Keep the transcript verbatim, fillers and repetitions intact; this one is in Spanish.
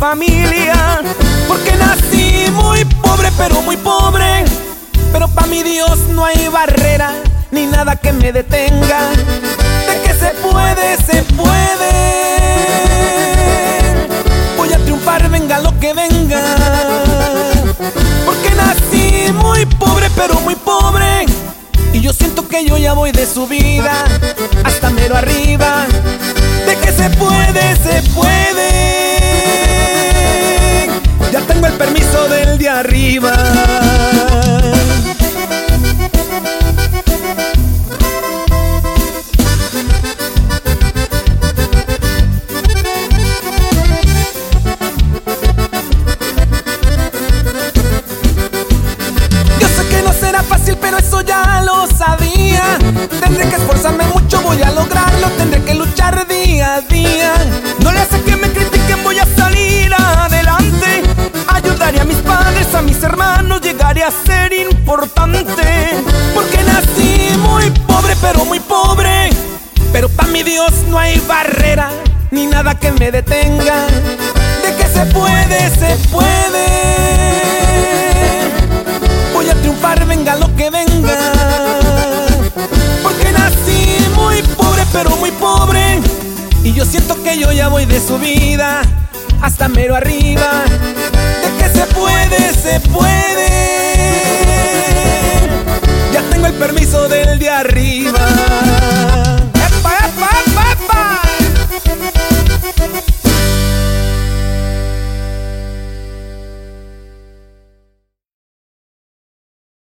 familia, porque nací muy pobre, pero muy pobre. Pero pa' mi Dios no hay barrera ni nada que me detenga. De que se puede, se puede. Voy a triunfar, venga lo que venga. Porque nací muy pobre, pero muy pobre. Y yo siento que yo ya voy de subida hasta mero arriba. De que se puede, se puede. Ya tengo el permiso del de arriba. Pero eso ya lo sabía. Tendré que esforzarme mucho, voy a lograrlo. Tendré que luchar día a día. No le hace que me critiquen, voy a salir adelante. Ayudaré a mis padres, a mis hermanos, llegaré a ser importante. Porque nací muy pobre, pero muy pobre. Pero pa' mi Dios no hay barrera ni nada que me detenga. De que se puede, se puede. Voy a triunfar, venga lo que venga. Porque nací muy pobre, pero muy pobre. Y yo siento que yo ya voy de subida hasta mero arriba. De que se puede, se puede. Ya tengo el permiso del de arriba.